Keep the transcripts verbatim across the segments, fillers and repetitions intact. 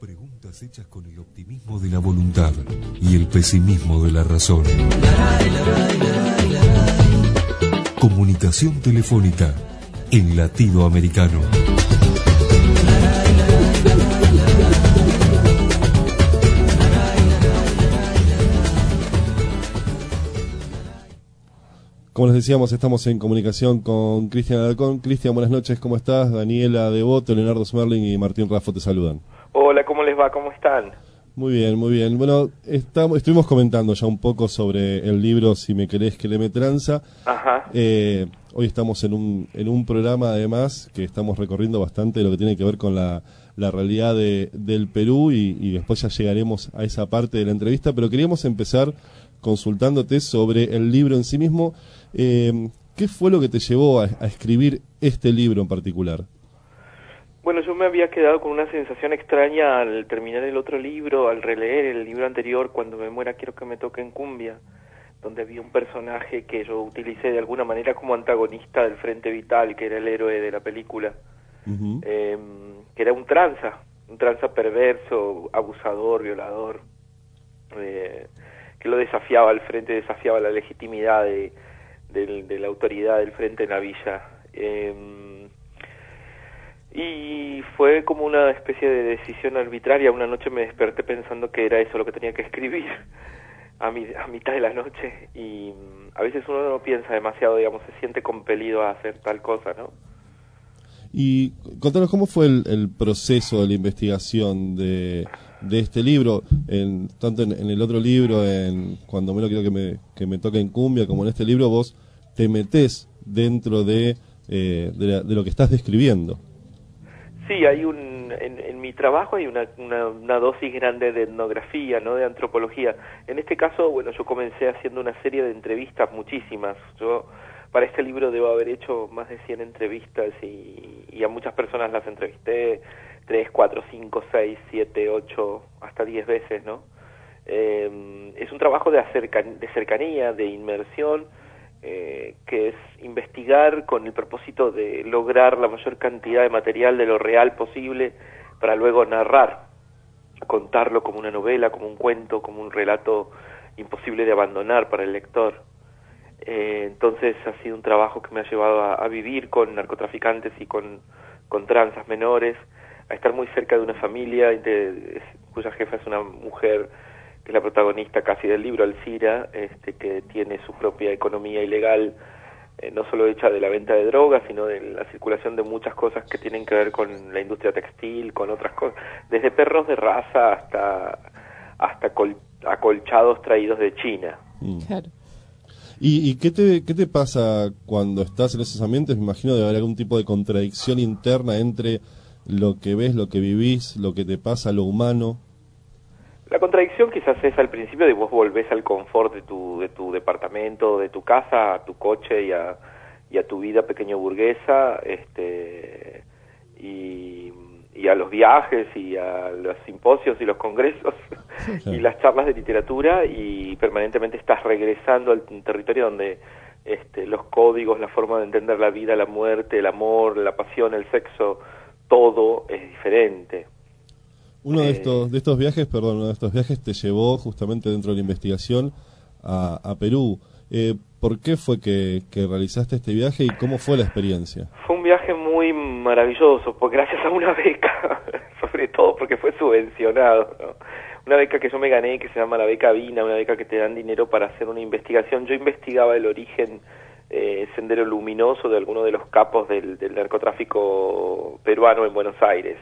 Preguntas hechas con el optimismo de la voluntad y el pesimismo de la razón. Comunicación telefónica en latido americano. Como les decíamos, estamos en comunicación con Cristian Alarcón. Cristian, buenas noches, ¿cómo estás? Daniela Devoto, Leonardo Smerling y Martín Raffo te saludan. Hola, ¿cómo les va? ¿Cómo están? Muy bien, muy bien. Bueno, estamos, estuvimos comentando ya un poco sobre el libro Si me querés que le me tranza. Ajá. Eh, hoy estamos en un, en un programa, además, que estamos recorriendo bastante lo que tiene que ver con la, la realidad de, del Perú y, y después ya llegaremos a esa parte de la entrevista, pero queríamos empezar consultándote sobre el libro en sí mismo. Eh, ¿Qué fue lo que te llevó a, a escribir este libro en particular? Bueno, yo me había quedado con una sensación extraña al terminar el otro libro, al releer el libro anterior, Cuando me muera quiero que me toque en cumbia, donde había un personaje que yo utilicé de alguna manera como antagonista del Frente Vital, que era el héroe de la película, uh-huh. eh, que era un tranza, un tranza perverso, abusador, violador, eh, que lo desafiaba al Frente, desafiaba la legitimidad de, de, de la autoridad del Frente en la villa. Eh, Y fue como una especie de decisión arbitraria. Una noche me desperté pensando que era eso lo que tenía que escribir a, mi, a mitad de la noche. Y a veces uno no piensa demasiado, digamos, se siente compelido a hacer tal cosa, ¿no? Y contanos, ¿cómo fue el, el proceso de la investigación de, de este libro? En, tanto en, en el otro libro, en Cuando me lo quiero que me, que me toque en cumbia, como en este libro, vos te metés dentro de, eh, de, la, de lo que estás describiendo. Sí, hay un en, en mi trabajo hay una, una, una dosis grande de etnografía, ¿no? De antropología. En este caso, bueno, yo comencé haciendo una serie de entrevistas, muchísimas. Yo para este libro debo haber hecho más de cien entrevistas y, y a muchas personas las entrevisté tres, cuatro, cinco, seis, siete, ocho, hasta diez veces, ¿no? Eh, es un trabajo de, acercan, de cercanía, de inmersión, Eh, que es investigar con el propósito de lograr la mayor cantidad de material de lo real posible para luego narrar, contarlo como una novela, como un cuento, como un relato imposible de abandonar para el lector. Eh, entonces ha sido un trabajo que me ha llevado a, a vivir con narcotraficantes y con, con tranzas menores, a estar muy cerca de una familia de, cuya jefa es una mujer que es la protagonista casi del libro, Alcira, este, que tiene su propia economía ilegal, eh, no solo hecha de la venta de drogas, sino de la circulación de muchas cosas que tienen que ver con la industria textil, con otras cosas, desde perros de raza hasta hasta col, acolchados traídos de China. Mm. Claro. ¿Y, y qué te qué te pasa cuando estás en esos ambientes? Me imagino debe haber algún tipo de contradicción interna entre lo que ves, lo que vivís, lo que te pasa, lo humano. La contradicción quizás es al principio de vos volvés al confort de tu de tu departamento, de tu casa, a tu coche y a, y a tu vida pequeño burguesa, este y, y a los viajes y a los simposios y los congresos y las charlas de literatura, y permanentemente estás regresando al territorio donde este, los códigos, la forma de entender la vida, la muerte, el amor, la pasión, el sexo, todo es diferente. Uno de estos de estos viajes, perdón, uno de estos viajes te llevó justamente dentro de la investigación a, a Perú. Eh, ¿Por qué fue que, que realizaste este viaje y cómo fue la experiencia? Fue un viaje muy maravilloso, porque gracias a una beca, sobre todo porque fue subvencionado, ¿no? Una beca que yo me gané, que se llama la beca Vina, una beca que te dan dinero para hacer una investigación. Yo investigaba el origen eh, Sendero Luminoso de alguno de los capos del, del narcotráfico peruano en Buenos Aires.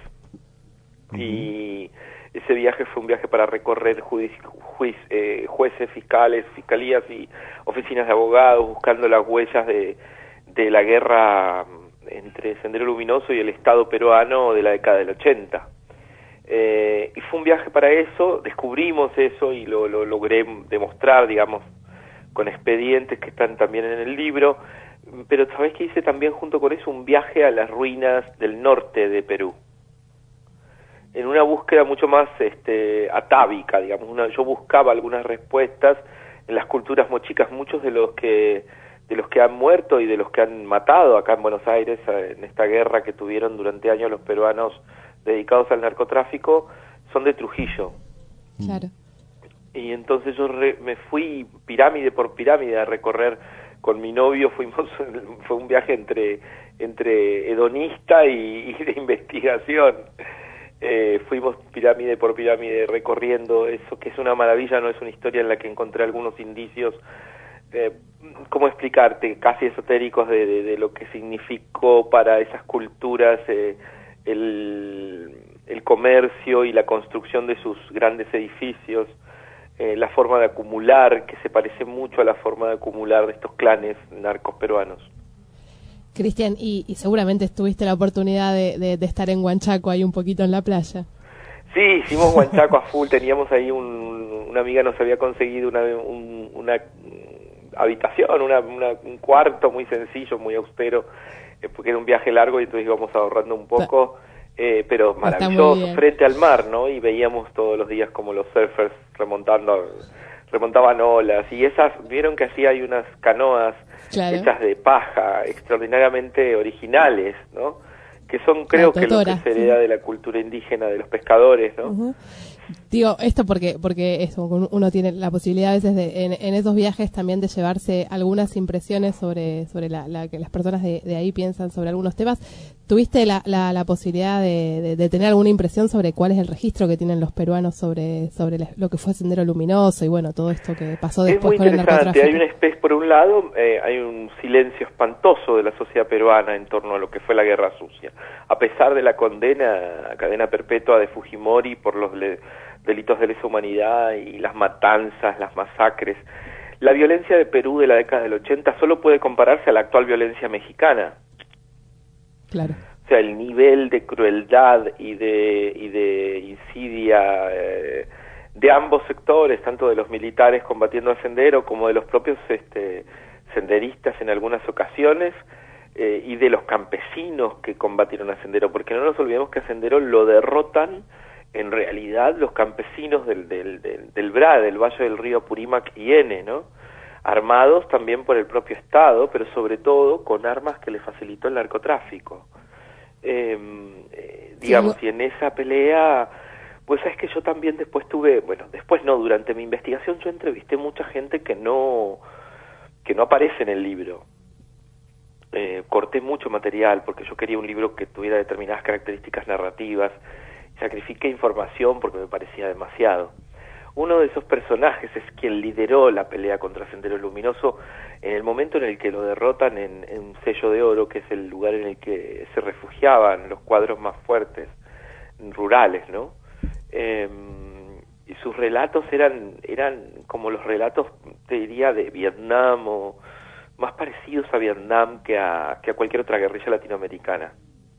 Y ese viaje fue un viaje para recorrer juiz, juiz, eh, jueces, fiscales, fiscalías y oficinas de abogados, buscando las huellas de, de la guerra entre Sendero Luminoso y el Estado peruano de la década del ochenta. Eh, y fue un viaje para eso, descubrimos eso y lo, lo logré demostrar, digamos, con expedientes que están también en el libro. Pero ¿sabés qué hice también junto con eso? Un viaje a las ruinas del norte de Perú, en una búsqueda mucho más este, atávica, digamos. Una, yo buscaba algunas respuestas en las culturas mochicas. Muchos de los que de los que han muerto y de los que han matado acá en Buenos Aires en esta guerra que tuvieron durante años los peruanos dedicados al narcotráfico son de Trujillo. Claro. Y entonces yo re, me fui pirámide por pirámide a recorrer con mi novio, fuimos fue un viaje entre entre hedonista y, y de investigación. Eh, fuimos pirámide por pirámide recorriendo eso, que es una maravilla, no es una historia en la que encontré algunos indicios, eh, ¿cómo explicarte? Casi esotéricos de, de, de lo que significó para esas culturas eh, el, el comercio y la construcción de sus grandes edificios, eh, la forma de acumular, que se parece mucho a la forma de acumular de estos clanes narcos peruanos. Cristian, y, y seguramente tuviste la oportunidad de, de, de estar en Huanchaco ahí un poquito en la playa. Sí, hicimos Huanchaco a full, teníamos ahí un, una amiga nos había conseguido una, un, una habitación, una, una, un cuarto muy sencillo, muy austero, eh, porque era un viaje largo y entonces íbamos ahorrando un poco, eh, pero maravilloso, frente al mar, ¿no? Y veíamos todos los días como los surfers remontando, remontaban olas, y esas, vieron que así hay unas canoas claro. hechas de paja, extraordinariamente originales, ¿no? Que son, creo que lo que se hereda de la cultura indígena, de los pescadores, ¿no? Uh-huh. Digo esto porque porque eso, uno tiene la posibilidad a veces de, en, en esos viajes también de llevarse algunas impresiones sobre sobre la, la que las personas de, de ahí piensan sobre algunos temas. ¿Tuviste la, la, la posibilidad de, de, de tener alguna impresión sobre cuál es el registro que tienen los peruanos sobre sobre la, lo que fue Sendero Luminoso y bueno, todo esto que pasó después con el narcotráfico? Hay una especie, por un lado, eh, hay un silencio espantoso de la sociedad peruana en torno a lo que fue la Guerra Sucia. A pesar de la condena a cadena perpetua de Fujimori por los le, delitos de lesa humanidad y las matanzas, las masacres, la violencia de Perú de la década del ochenta solo puede compararse a la actual violencia mexicana. Claro. O sea, el nivel de crueldad y de y de insidia eh, de ambos sectores, tanto de los militares combatiendo a Sendero como de los propios este, senderistas en algunas ocasiones, eh, y de los campesinos que combatieron a Sendero, porque no nos olvidemos que a Sendero lo derrotan en realidad los campesinos del del del, del B R A, del Valle del Río Apurímac y Ene, ¿no? Armados también por el propio Estado, pero sobre todo con armas que le facilitó el narcotráfico. Eh, eh, digamos, sí, y en esa pelea, pues es que yo también después tuve, bueno, después no, durante mi investigación yo entrevisté mucha gente que no, que no aparece en el libro. Eh, corté mucho material porque yo quería un libro que tuviera determinadas características narrativas, sacrifiqué información porque me parecía demasiado. Uno de esos personajes es quien lideró la pelea contra Sendero Luminoso en el momento en el que lo derrotan en, en un sello de oro, que es el lugar en el que se refugiaban los cuadros más fuertes, rurales, ¿no? Eh, y sus relatos eran, eran como los relatos, te diría, de Vietnam o más parecidos a Vietnam que a, que a cualquier otra guerrilla latinoamericana.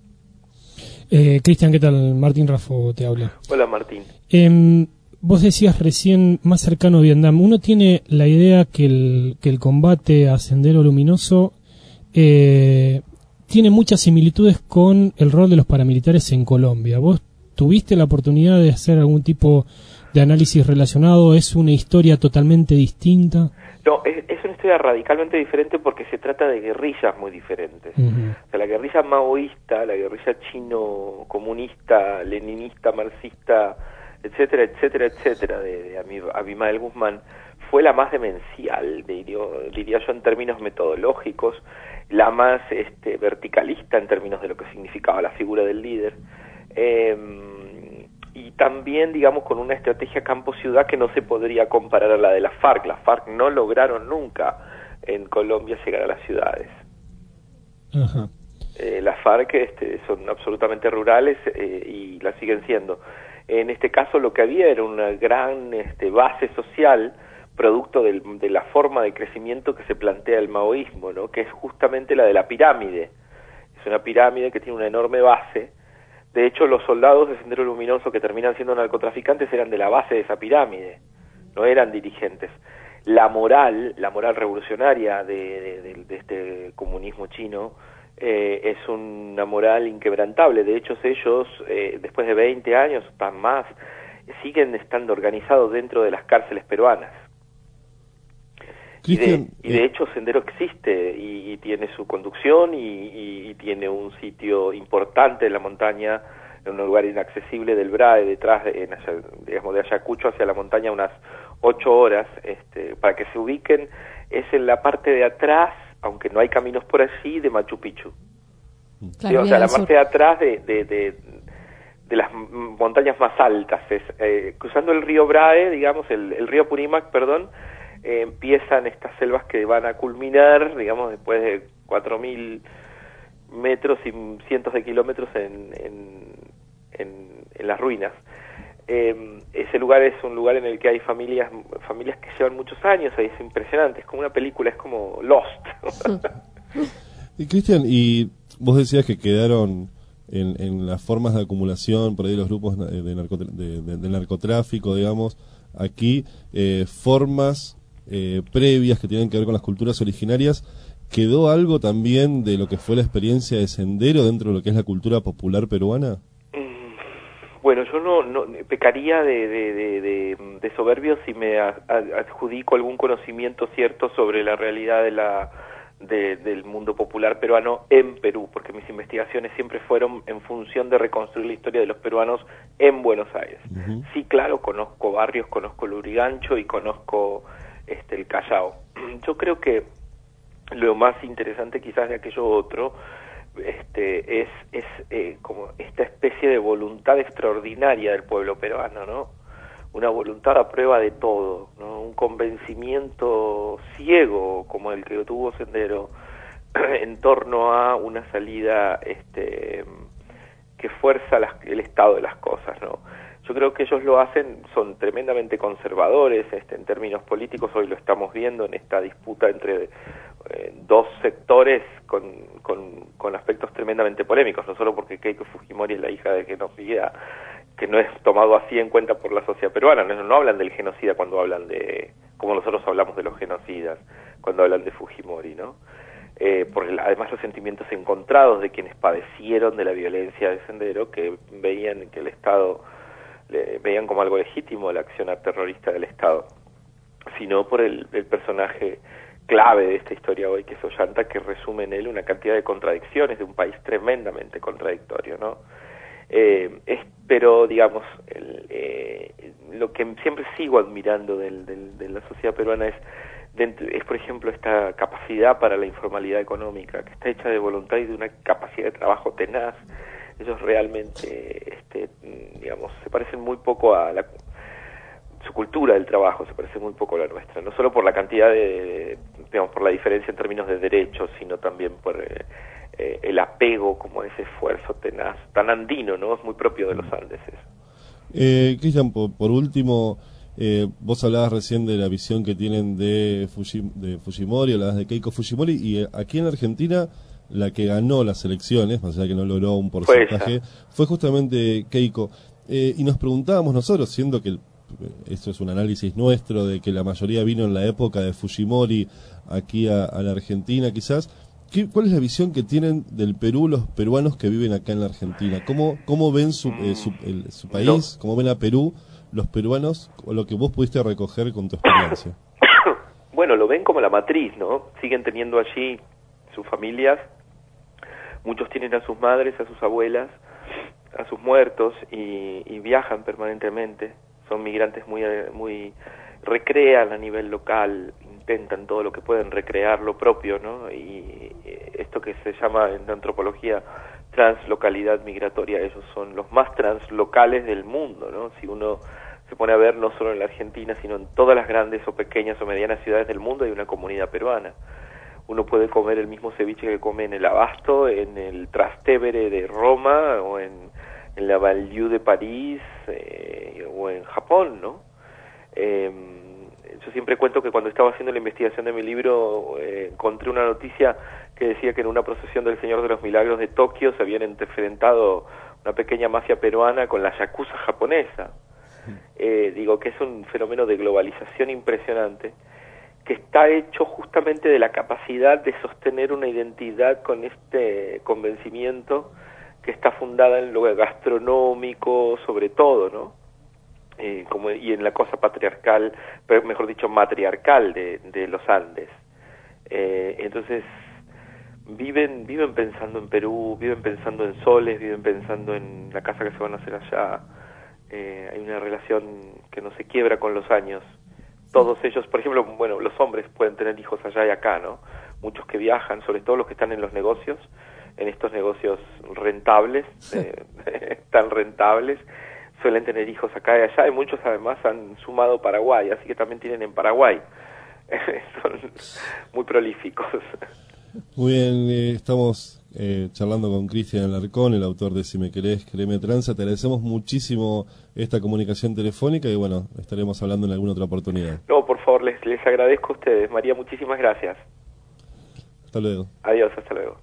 Eh, Cristian, ¿qué tal? Martín Raffo te habla. Hola, Martín. Eh, vos decías recién más cercano a Vietnam. Uno tiene la idea que el, que el combate a Sendero Luminoso eh, tiene muchas similitudes con el rol de los paramilitares en Colombia. ¿Vos tuviste la oportunidad de hacer algún tipo de análisis relacionado? ¿Es una historia totalmente distinta? No, es, es una historia radicalmente diferente porque se trata de guerrillas muy diferentes. Uh-huh. O sea, la guerrilla maoísta, la guerrilla chino-comunista, leninista, marxista, etcétera, etcétera, etcétera, de, de Abimael Guzmán, fue la más demencial, diría, diría yo en términos metodológicos, la más este, verticalista en términos de lo que significaba la figura del líder. Eh, y también, digamos, con una estrategia campo-ciudad que no se podría comparar a la de la FARC. Las FARC no lograron nunca en Colombia llegar a las ciudades. Ajá. Eh, las FARC este, son absolutamente rurales eh, y la siguen siendo. En este caso lo que había era una gran este, base social, producto del, de la forma de crecimiento que se plantea el maoísmo, ¿no? Que es justamente la de la pirámide. Es una pirámide que tiene una enorme base. De hecho, los soldados de Sendero Luminoso que terminan siendo narcotraficantes eran de la base de esa pirámide, no eran dirigentes. La moral, la moral revolucionaria de, de, de, de este comunismo chino eh, es una moral inquebrantable. De hecho, ellos, eh, después de veinte años, tan más, siguen estando organizados dentro de las cárceles peruanas. Y de, y de hecho Sendero existe y, y tiene su conducción y, y, y tiene un sitio importante en la montaña en un lugar inaccesible del Brae, detrás de, en, digamos, de Ayacucho hacia la montaña, unas ocho horas. Este, para que se ubiquen, es en la parte de atrás, aunque no hay caminos por allí, de Machu Picchu. Claro, sí, o sea, la sur. parte de atrás de, de, de, de las montañas más altas. Es, eh, cruzando el río Brae, digamos, el, el río Purímac, perdón, eh, empiezan estas selvas que van a culminar, digamos, después de cuatro mil metros y cientos de kilómetros en, en, en, en las ruinas. Eh, ese lugar es un lugar en el que hay familias familias que llevan muchos años, ahí es impresionante, es como una película, es como Lost. Y Cristian, y vos decías que quedaron en, en las formas de acumulación, por ahí los grupos de, narco, de, de, de narcotráfico, digamos, aquí, eh, formas eh, previas que tienen que ver con las culturas originarias. ¿Quedó algo también de lo que fue la experiencia de sendero dentro de lo que es la cultura popular peruana? Bueno, yo no, no pecaría de, de, de, de, de soberbio si me adjudico algún conocimiento cierto sobre la realidad de la de, del mundo popular peruano en Perú, porque mis investigaciones siempre fueron en función de reconstruir la historia de los peruanos en Buenos Aires. Uh-huh. Sí, claro, conozco barrios, conozco Lurigancho y conozco este el Callao. Yo creo que lo más interesante quizás de aquello otro este es es eh, como esta especie de voluntad extraordinaria del pueblo peruano, ¿no? Una voluntad a prueba de todo, ¿no? Un convencimiento ciego como el que tuvo Sendero en torno a una salida este que fuerza las, el estado de las cosas, ¿no? Yo creo que ellos lo hacen, son tremendamente conservadores este, en términos políticos. Hoy lo estamos viendo en esta disputa entre eh, dos sectores con, con, con aspectos tremendamente polémicos, no solo porque Keiko Fujimori es la hija de genocida, que no es tomado así en cuenta por la sociedad peruana, no, no hablan del genocida cuando hablan de, como nosotros hablamos de los genocidas, cuando hablan de Fujimori, ¿no? Eh, por el, además los sentimientos encontrados de quienes padecieron de la violencia de Sendero, que veían que el Estado... Le veían como algo legítimo la acción terrorista del Estado, sino por el, el personaje clave de esta historia hoy, que es Ollanta, que resume en él una cantidad de contradicciones de un país tremendamente contradictorio, ¿no? Eh, es, pero, digamos, el, eh, lo que siempre sigo admirando del, del, de la sociedad peruana es, dentro, es, por ejemplo, esta capacidad para la informalidad económica, que está hecha de voluntad y de una capacidad de trabajo tenaz. Ellos realmente, este, digamos, se parecen muy poco a la... Su cultura del trabajo se parece muy poco a la nuestra, no solo por la cantidad de, digamos, por la diferencia en términos de derechos, sino también por eh, eh, el apego, como ese esfuerzo tenaz, tan andino, ¿no? Es muy propio de los Andes eso. Eh, Cristian, por, por último, eh, vos hablabas recién de la visión que tienen de, Fuji, de Fujimori, hablabas de Keiko Fujimori, y eh, aquí en Argentina... la que ganó las elecciones, más allá que no logró un porcentaje, fue, fue justamente Keiko. Eh, y nos preguntábamos nosotros, siendo que el, esto es un análisis nuestro, de que la mayoría vino en la época de Fujimori aquí a, a la Argentina quizás, ¿qué, ¿cuál es la visión que tienen del Perú los peruanos que viven acá en la Argentina? ¿Cómo, cómo ven su, eh, su, el, su país? ¿Cómo ven a Perú los peruanos? O lo que vos pudiste recoger con tu experiencia. Bueno, lo ven como la matriz, ¿no? Siguen teniendo allí sus familias, muchos tienen a sus madres, a sus abuelas, a sus muertos y, y viajan permanentemente, son migrantes muy, muy, recrean a nivel local, intentan todo lo que pueden recrear lo propio, ¿no? Y esto que se llama en antropología translocalidad migratoria, ellos son los más translocales del mundo, ¿no? Si uno se pone a ver no solo en la Argentina, sino en todas las grandes o pequeñas o medianas ciudades del mundo hay una comunidad peruana. Uno puede comer el mismo ceviche que come en el Abasto, en el Trastevere de Roma, o en, en la Banlieue de París, eh, o en Japón, ¿no? Eh, yo siempre cuento que cuando estaba haciendo la investigación de mi libro, eh, encontré una noticia que decía que en una procesión del Señor de los Milagros de Tokio se habían enfrentado una pequeña mafia peruana con la yakuza japonesa. Eh, digo que es un fenómeno de globalización impresionante, que está hecho justamente de la capacidad de sostener una identidad con este convencimiento que está fundada en lo gastronómico, sobre todo, ¿no? Eh, como, y en la cosa patriarcal, pero mejor dicho, matriarcal de, de los Andes. Eh, entonces, viven viven pensando en Perú, viven pensando en soles, viven pensando en la casa que se van a hacer allá. Eh, hay una relación que no se quiebra con los años. Todos ellos, por ejemplo, bueno, los hombres pueden tener hijos allá y acá, ¿no? Muchos que viajan, sobre todo los que están en los negocios, en estos negocios rentables, eh, tan rentables, suelen tener hijos acá y allá, y muchos además han sumado Paraguay, así que también tienen en Paraguay. Son muy prolíficos. Muy bien, eh, estamos eh, charlando con Cristian Alarcón, el autor de Si me querés, quereme tranza. Te agradecemos muchísimo esta comunicación telefónica y bueno, estaremos hablando en alguna otra oportunidad. No, por favor, les, les agradezco a ustedes. María, muchísimas gracias. Hasta luego. Adiós, hasta luego.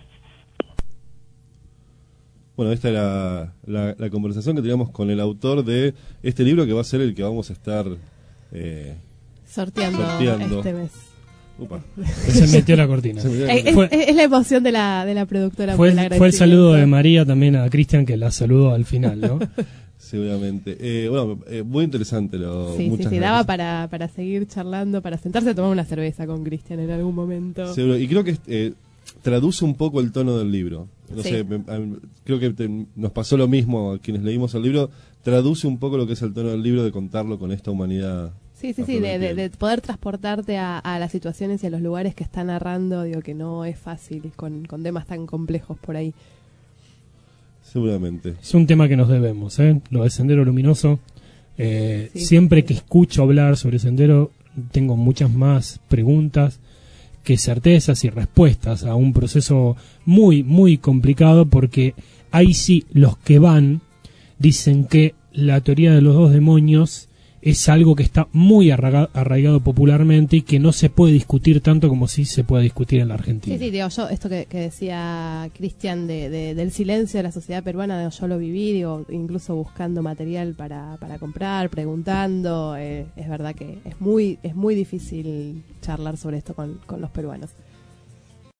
Bueno, esta era la, la conversación que teníamos con el autor de este libro que va a ser el que vamos a estar eh, sorteando, sorteando este mes. Upa. Se metió la cortina. Es, Fue- es- es la emoción de la, de la productora. Fue, por el- fue el agradecimiento. saludo de María también a Cristian, que la saludó al final, ¿no? Seguramente. Eh, bueno, eh, muy interesante. Lo, Sí, sí, muchas sí, gracias. daba para, para seguir charlando, para sentarse a tomar una cerveza con Cristian en algún momento. Seguro. Y creo que eh, traduce un poco el tono del libro. No Sí. sé, me- a- creo que te- nos pasó lo mismo a quienes leímos el libro. Traduce un poco lo que es el tono del libro de contarlo con esta humanidad. Sí, sí, a sí, flor de, de- piel. de poder transportarte a, a las situaciones y a los lugares que está narrando, digo que no es fácil con, con temas tan complejos por ahí. Seguramente. Es un tema que nos debemos, ¿eh? Lo de Sendero Luminoso. Eh, Sí, siempre sí. que escucho hablar sobre Sendero, tengo muchas más preguntas que certezas y respuestas a un proceso muy, muy complicado, porque ahí sí los que van dicen que la teoría de los dos demonios es algo que está muy arraiga- arraigado popularmente y que no se puede discutir tanto como sí se puede discutir en la Argentina. Sí, sí, digo, yo, esto que, que decía Cristian de, de- del silencio de la sociedad peruana, digo, yo lo viví, digo, incluso buscando material para, para comprar, preguntando, eh, es verdad que es muy, es muy difícil charlar sobre esto con, con los peruanos.